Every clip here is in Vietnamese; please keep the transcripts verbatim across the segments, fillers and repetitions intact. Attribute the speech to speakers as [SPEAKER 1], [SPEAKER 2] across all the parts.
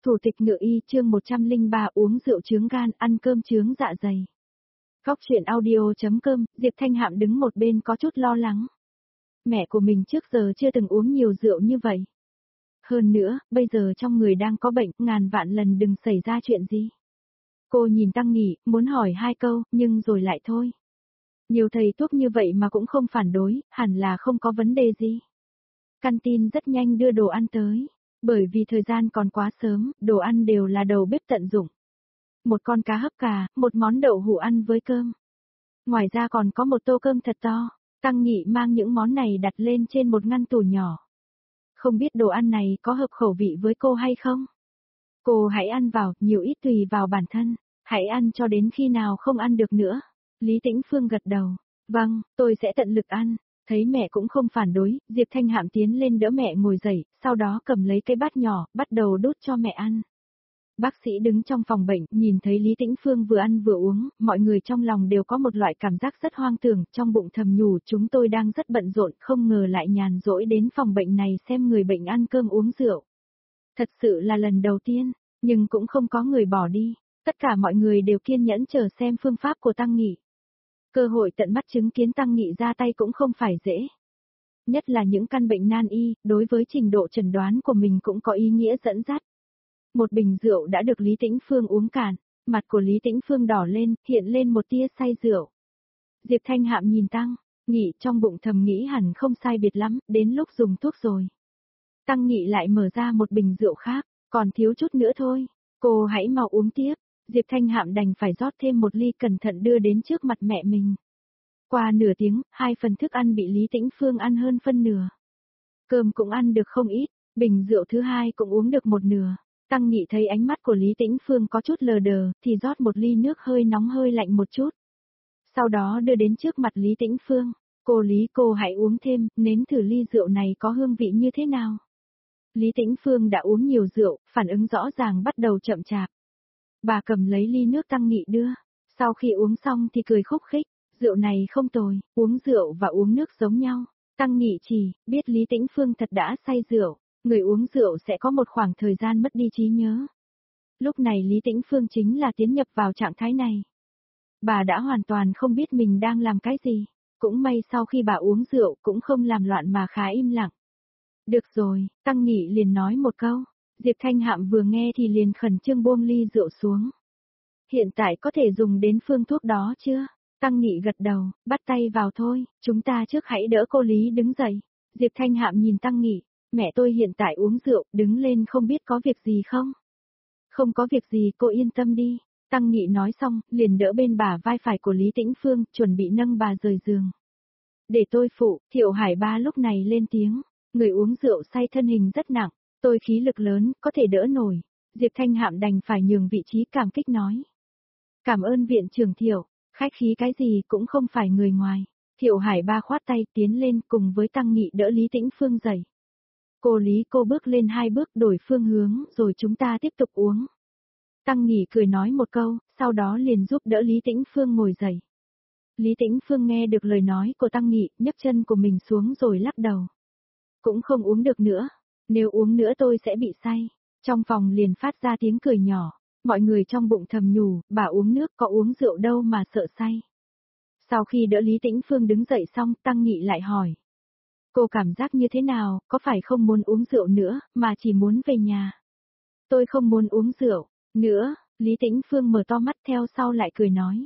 [SPEAKER 1] Thủ tịch ngự y chương một trăm lẻ ba uống rượu chướng gan, ăn cơm chướng dạ dày. Góc truyện audio.com, Diệp Thanh Hạm đứng một bên có chút lo lắng. Mẹ của mình trước giờ chưa từng uống nhiều rượu như vậy. Hơn nữa, bây giờ trong người đang có bệnh, ngàn vạn lần đừng xảy ra chuyện gì. Cô nhìn Tăng Nghị, muốn hỏi hai câu, nhưng rồi lại thôi. Nhiều thầy thuốc như vậy mà cũng không phản đối, hẳn là không có vấn đề gì. Căn tin rất nhanh đưa đồ ăn tới. Bởi vì thời gian còn quá sớm, đồ ăn đều là đầu bếp tận dụng. Một con cá hấp cà, một món đậu hũ ăn với cơm. Ngoài ra còn có một tô cơm thật to. Tăng Nghị mang những món này đặt lên trên một ngăn tủ nhỏ. Không biết đồ ăn này có hợp khẩu vị với cô hay không? Cô hãy ăn vào, nhiều ít tùy vào bản thân. Hãy ăn cho đến khi nào không ăn được nữa. Lý Tĩnh Phương gật đầu. Vâng, tôi sẽ tận lực ăn. Thấy mẹ cũng không phản đối, Diệp Thanh Hạm tiến lên đỡ mẹ ngồi dậy, sau đó cầm lấy cái bát nhỏ, bắt đầu đút cho mẹ ăn. Bác sĩ đứng trong phòng bệnh, nhìn thấy Lý Tĩnh Phương vừa ăn vừa uống, mọi người trong lòng đều có một loại cảm giác rất hoang tưởng, trong bụng thầm nhủ chúng tôi đang rất bận rộn, không ngờ lại nhàn rỗi đến phòng bệnh này xem người bệnh ăn cơm uống rượu. Thật sự là lần đầu tiên, nhưng cũng không có người bỏ đi, tất cả mọi người đều kiên nhẫn chờ xem phương pháp của Tăng Nghị. Cơ hội tận mắt chứng kiến Tăng Nghị ra tay cũng không phải dễ. Nhất là những căn bệnh nan y, đối với trình độ chẩn đoán của mình cũng có ý nghĩa dẫn dắt. Một bình rượu đã được Lý Tĩnh Phương uống cạn, mặt của Lý Tĩnh Phương đỏ lên, hiện lên một tia say rượu. Diệp Thanh Hạm nhìn Tăng Nghị trong bụng thầm nghĩ hẳn không sai biệt lắm, đến lúc dùng thuốc rồi. Tăng Nghị lại mở ra một bình rượu khác, còn thiếu chút nữa thôi, cô hãy mau uống tiếp. Diệp Thanh Hạm đành phải rót thêm một ly cẩn thận đưa đến trước mặt mẹ mình. Qua nửa tiếng, hai phần thức ăn bị Lý Tĩnh Phương ăn hơn phân nửa. Cơm cũng ăn được không ít, bình rượu thứ hai cũng uống được một nửa. Tăng Nghị thấy ánh mắt của Lý Tĩnh Phương có chút lờ đờ, thì rót một ly nước hơi nóng hơi lạnh một chút. Sau đó đưa đến trước mặt Lý Tĩnh Phương. Cô Lý cô hãy uống thêm, nếm thử ly rượu này có hương vị như thế nào. Lý Tĩnh Phương đã uống nhiều rượu, phản ứng rõ ràng bắt đầu chậm chạp. Bà cầm lấy ly nước Tăng Nghị đưa, sau khi uống xong thì cười khúc khích, rượu này không tồi, uống rượu và uống nước giống nhau. Tăng Nghị chỉ biết Lý Tĩnh Phương thật đã say rượu, người uống rượu sẽ có một khoảng thời gian mất đi trí nhớ. Lúc này Lý Tĩnh Phương chính là tiến nhập vào trạng thái này. Bà đã hoàn toàn không biết mình đang làm cái gì, cũng may sau khi bà uống rượu cũng không làm loạn mà khá im lặng. Được rồi, Tăng Nghị liền nói một câu. Diệp Thanh Hạm vừa nghe thì liền khẩn trương buông ly rượu xuống. Hiện tại có thể dùng đến phương thuốc đó chưa? Tăng Nghị gật đầu, bắt tay vào thôi, chúng ta trước hãy đỡ cô Lý đứng dậy. Diệp Thanh Hạm nhìn Tăng Nghị, mẹ tôi hiện tại uống rượu, đứng lên không biết có việc gì không? Không có việc gì, cô yên tâm đi. Tăng Nghị nói xong, liền đỡ bên bả vai phải của Lý Tĩnh Phương, chuẩn bị nâng bà rời giường. Để tôi phụ, Thiệu Hải Ba lúc này lên tiếng, người uống rượu say thân hình rất nặng. Tôi khí lực lớn, có thể đỡ nổi. Diệp Thanh Hạm đành phải nhường vị trí cảm kích nói. Cảm ơn viện trưởng Thiệu, khách khí cái gì cũng không phải người ngoài. Thiệu Hải Ba khoát tay tiến lên cùng với Tăng Nghị đỡ Lý Tĩnh Phương dậy. Cô Lý cô bước lên hai bước đổi phương hướng rồi chúng ta tiếp tục uống. Tăng Nghị cười nói một câu, sau đó liền giúp đỡ Lý Tĩnh Phương ngồi dậy. Lý Tĩnh Phương nghe được lời nói của Tăng Nghị, nhấc chân của mình xuống rồi lắc đầu. Cũng không uống được nữa. Nếu uống nữa tôi sẽ bị say. Trong phòng liền phát ra tiếng cười nhỏ. Mọi người trong bụng thầm nhủ, bà uống nước có uống rượu đâu mà sợ say. Sau khi đỡ Lý Tĩnh Phương đứng dậy xong, Tăng Nghị lại hỏi. Cô cảm giác như thế nào, có phải không muốn uống rượu nữa, mà chỉ muốn về nhà? Tôi không muốn uống rượu nữa, Lý Tĩnh Phương mở to mắt theo sau lại cười nói.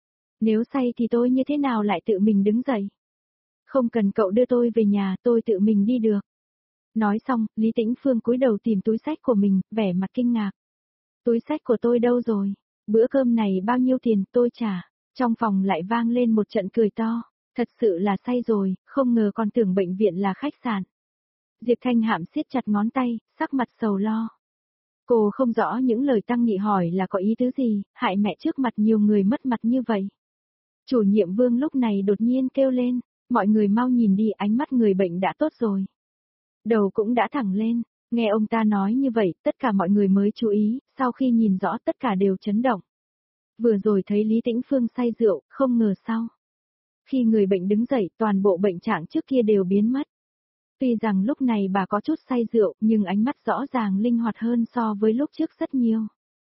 [SPEAKER 1] Nếu say thì tôi như thế nào lại tự mình đứng dậy? Không cần cậu đưa tôi về nhà, tôi tự mình đi được. Nói xong, Lý Tĩnh Phương cúi đầu tìm túi xách của mình, vẻ mặt kinh ngạc. Túi xách của tôi đâu rồi? Bữa cơm này bao nhiêu tiền tôi trả? Trong phòng lại vang lên một trận cười to. Thật sự là say rồi, không ngờ còn tưởng bệnh viện là khách sạn. Diệp Thanh Hạm siết chặt ngón tay, sắc mặt sầu lo. Cô không rõ những lời Tăng Nghị hỏi là có ý tứ gì, hại mẹ trước mặt nhiều người mất mặt như vậy. Chủ nhiệm Vương lúc này đột nhiên kêu lên, mọi người mau nhìn đi, ánh mắt người bệnh đã tốt rồi. Đầu cũng đã thẳng lên, nghe ông ta nói như vậy, tất cả mọi người mới chú ý, sau khi nhìn rõ tất cả đều chấn động. Vừa rồi thấy Lý Tĩnh Phương say rượu, không ngờ sau. Khi người bệnh đứng dậy, toàn bộ bệnh trạng trước kia đều biến mất. Tuy rằng lúc này bà có chút say rượu, nhưng ánh mắt rõ ràng linh hoạt hơn so với lúc trước rất nhiều.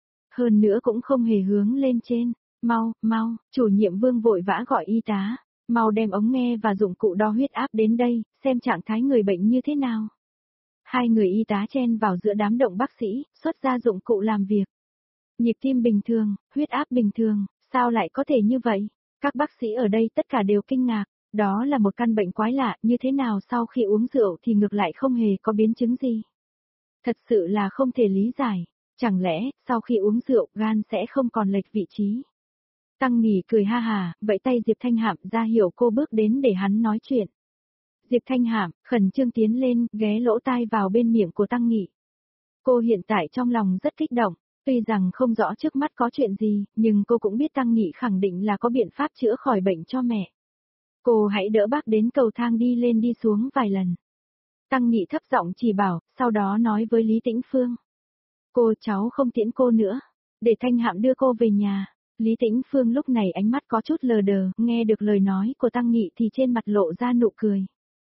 [SPEAKER 1] Hơn nữa cũng không hề hướng lên trên. Mau, mau, chủ nhiệm Vương vội vã gọi y tá. Mau đem ống nghe và dụng cụ đo huyết áp đến đây, xem trạng thái người bệnh như thế nào. Hai người y tá chen vào giữa đám động bác sĩ, xuất ra dụng cụ làm việc. Nhịp tim bình thường, huyết áp bình thường, sao lại có thể như vậy? Các bác sĩ ở đây tất cả đều kinh ngạc, đó là một căn bệnh quái lạ, như thế nào sau khi uống rượu thì ngược lại không hề có biến chứng gì. Thật sự là không thể lý giải, chẳng lẽ, sau khi uống rượu, gan sẽ không còn lệch vị trí. Tăng Nghỉ cười ha hà, vẫy tay Diệp Thanh Hạm ra hiệu cô bước đến để hắn nói chuyện. Diệp Thanh Hạm, khẩn trương tiến lên, ghé lỗ tai vào bên miệng của Tăng Nghị. Cô hiện tại trong lòng rất kích động, tuy rằng không rõ trước mắt có chuyện gì, nhưng cô cũng biết Tăng Nghị khẳng định là có biện pháp chữa khỏi bệnh cho mẹ. Cô hãy đỡ bác đến cầu thang đi lên đi xuống vài lần. Tăng Nghị thấp giọng chỉ bảo, sau đó nói với Lý Tĩnh Phương. Cô cháu không tiễn cô nữa, để Thanh Hạm đưa cô về nhà. Lý Tĩnh Phương lúc này ánh mắt có chút lờ đờ, nghe được lời nói của Tăng Nghị thì trên mặt lộ ra nụ cười.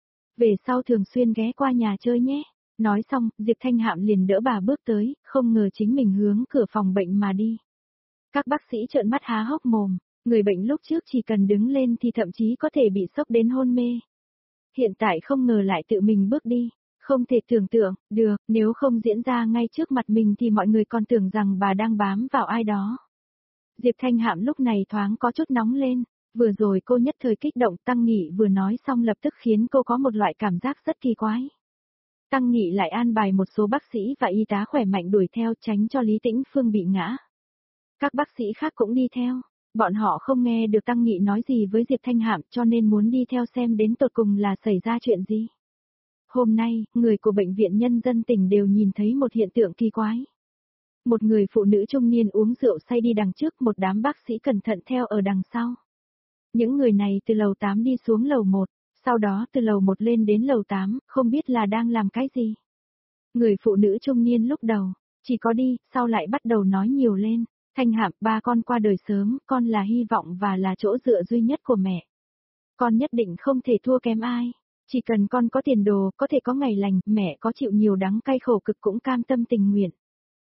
[SPEAKER 1] Về sau thường xuyên ghé qua nhà chơi nhé. Nói xong, Diệp Thanh Hạm liền đỡ bà bước tới, không ngờ chính mình hướng cửa phòng bệnh mà đi. Các bác sĩ trợn mắt há hốc mồm, người bệnh lúc trước chỉ cần đứng lên thì thậm chí có thể bị sốc đến hôn mê. Hiện tại không ngờ lại tự mình bước đi, không thể tưởng tượng, được, nếu không diễn ra ngay trước mặt mình thì mọi người còn tưởng rằng bà đang bám vào ai đó. Diệp Thanh Hạm lúc này thoáng có chút nóng lên, vừa rồi cô nhất thời kích động Tăng Nghị vừa nói xong lập tức khiến cô có một loại cảm giác rất kỳ quái. Tăng Nghị lại an bài một số bác sĩ và y tá khỏe mạnh đuổi theo tránh cho Lý Tĩnh Phương bị ngã. Các bác sĩ khác cũng đi theo, bọn họ không nghe được Tăng Nghị nói gì với Diệp Thanh Hạm cho nên muốn đi theo xem đến tột cùng là xảy ra chuyện gì. Hôm nay, người của Bệnh viện Nhân dân tỉnh đều nhìn thấy một hiện tượng kỳ quái. Một người phụ nữ trung niên uống rượu say đi đằng trước, một đám bác sĩ cẩn thận theo ở đằng sau. Những người này từ lầu tám đi xuống lầu một, sau đó từ lầu một lên đến lầu tám, không biết là đang làm cái gì. Người phụ nữ trung niên lúc đầu, chỉ có đi, sau lại bắt đầu nói nhiều lên. Thanh Hạm, ba con qua đời sớm, con là hy vọng và là chỗ dựa duy nhất của mẹ. Con nhất định không thể thua kém ai. Chỉ cần con có tiền đồ, có thể có ngày lành, mẹ có chịu nhiều đắng cay khổ cực cũng cam tâm tình nguyện.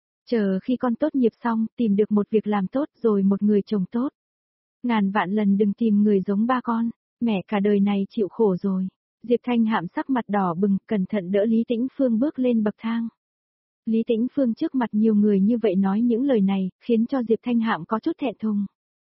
[SPEAKER 1] Chờ khi con tốt nghiệp xong, tìm được một việc làm tốt rồi một người chồng tốt. Ngàn vạn lần đừng tìm người giống ba con, mẹ cả đời này chịu khổ rồi. Diệp Thanh Hạm sắc mặt đỏ bừng, cẩn thận đỡ Lý Tĩnh Phương bước lên bậc thang. Lý Tĩnh Phương trước mặt nhiều người như vậy nói những lời này, khiến cho Diệp Thanh Hạm có chút thẹn thùng.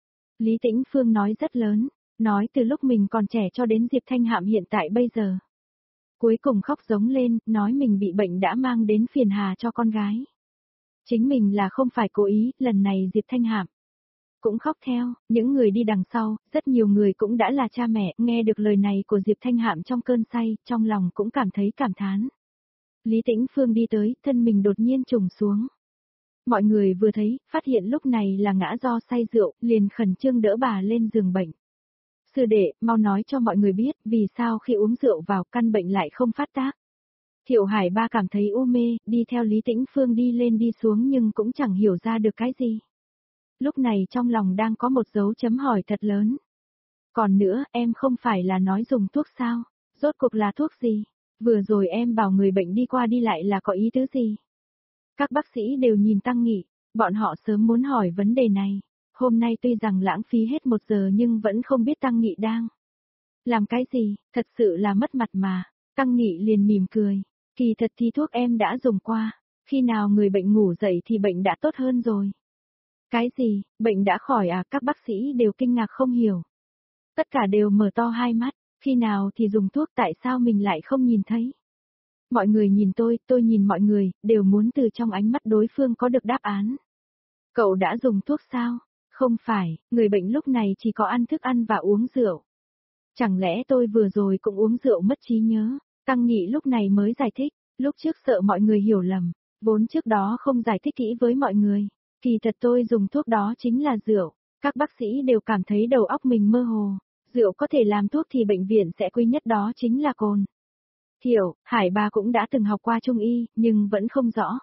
[SPEAKER 1] Lý Tĩnh Phương nói rất lớn, nói từ lúc mình còn trẻ cho đến Diệp Thanh Hạm hiện tại bây giờ. Cuối cùng khóc giống lên, nói mình bị bệnh đã mang đến phiền hà cho con gái. Chính mình là không phải cố ý, lần này Diệp Thanh Hạm cũng khóc theo, những người đi đằng sau, rất nhiều người cũng đã là cha mẹ, nghe được lời này của Diệp Thanh Hạm trong cơn say, trong lòng cũng cảm thấy cảm thán. Lý Tĩnh Phương đi tới, thân mình đột nhiên trùng xuống. Mọi người vừa thấy, phát hiện lúc này là ngã do say rượu, liền khẩn trương đỡ bà lên giường bệnh. Sư đệ, mau nói cho mọi người biết, vì sao khi uống rượu vào căn bệnh lại không phát tác. Thiệu Hải Ba cảm thấy u mê, đi theo Lý Tĩnh Phương đi lên đi xuống nhưng cũng chẳng hiểu ra được cái gì. Lúc này trong lòng đang có một dấu chấm hỏi thật lớn. Còn nữa, em không phải là nói dùng thuốc sao? Rốt cuộc là thuốc gì? Vừa rồi em bảo người bệnh đi qua đi lại là có ý tứ gì? Các bác sĩ đều nhìn Tăng Nghị, bọn họ sớm muốn hỏi vấn đề này. Hôm nay tuy rằng lãng phí hết một giờ nhưng vẫn không biết Tăng Nghị đang làm cái gì, thật sự là mất mặt mà. Tăng Nghị liền mỉm cười, kỳ thật thì thuốc em đã dùng qua, khi nào người bệnh ngủ dậy thì bệnh đã tốt hơn rồi. Cái gì, bệnh đã khỏi à? Các bác sĩ đều kinh ngạc không hiểu. Tất cả đều mở to hai mắt, khi nào thì dùng thuốc, tại sao mình lại không nhìn thấy? Mọi người nhìn tôi, tôi nhìn mọi người, đều muốn từ trong ánh mắt đối phương có được đáp án. Cậu đã dùng thuốc sao? Không phải, người bệnh lúc này chỉ có ăn thức ăn và uống rượu. Chẳng lẽ tôi vừa rồi cũng uống rượu mất trí nhớ? Tăng Nghị lúc này mới giải thích, lúc trước sợ mọi người hiểu lầm, vốn trước đó không giải thích kỹ với mọi người. Kỳ thật tôi dùng thuốc đó chính là rượu, các bác sĩ đều cảm thấy đầu óc mình mơ hồ, rượu có thể làm thuốc thì bệnh viện sẽ quy nhất đó chính là cồn. Thiệu Hải Ba cũng đã từng học qua trung y, nhưng vẫn không rõ.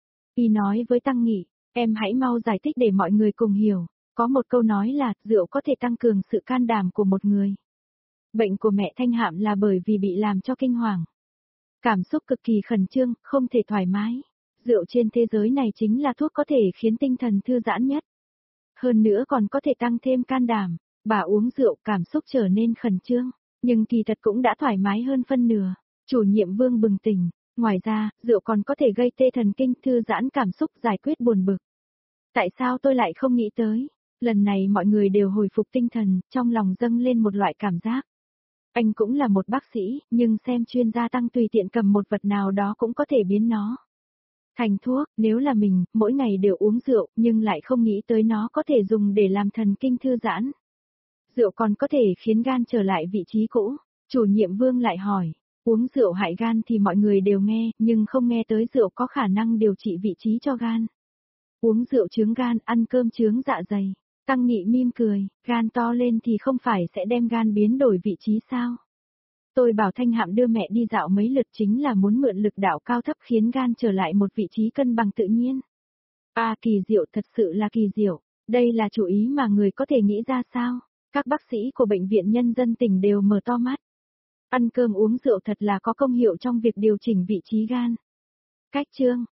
[SPEAKER 1] Y nói với Tăng Nghị, em hãy mau giải thích để mọi người cùng hiểu, có một câu nói là, rượu có thể tăng cường sự can đảm của một người. Bệnh của mẹ Thanh Hạm là bởi vì bị làm cho kinh hoàng. Cảm xúc cực kỳ khẩn trương, không thể thoải mái. Rượu trên thế giới này chính là thuốc có thể khiến tinh thần thư giãn nhất. Hơn nữa còn có thể tăng thêm can đảm. Bà uống rượu cảm xúc trở nên khẩn trương, nhưng kỳ thật cũng đã thoải mái hơn phân nửa. Chủ nhiệm Vương bừng tỉnh. Ngoài ra, rượu còn có thể gây tê thần kinh, thư giãn cảm xúc, giải quyết buồn bực. Tại sao tôi lại không nghĩ tới? Lần này mọi người đều hồi phục tinh thần, trong lòng dâng lên một loại cảm giác. Anh cũng là một bác sĩ, nhưng xem chuyên gia tăng tùy tiện cầm một vật nào đó cũng có thể biến nó thành thuốc. Nếu là mình, mỗi ngày đều uống rượu, nhưng lại không nghĩ tới nó có thể dùng để làm thần kinh thư giãn. Rượu còn có thể khiến gan trở lại vị trí cũ. Chủ nhiệm Vương lại hỏi, uống rượu hại gan thì mọi người đều nghe, nhưng không nghe tới rượu có khả năng điều trị vị trí cho gan. Uống rượu chướng gan, ăn cơm chướng dạ dày. Tăng Nghị mỉm cười, gan to lên thì không phải sẽ đem gan biến đổi vị trí sao? Tôi bảo Thanh Hạm đưa mẹ đi dạo mấy lượt chính là muốn mượn lực đạo cao thấp khiến gan trở lại một vị trí cân bằng tự nhiên. À, kỳ diệu, thật sự là kỳ diệu. Đây là chủ ý mà người có thể nghĩ ra sao? Các bác sĩ của Bệnh viện Nhân dân tỉnh đều mở to mắt. Ăn cơm uống rượu thật là có công hiệu trong việc điều chỉnh vị trí gan. Cách chương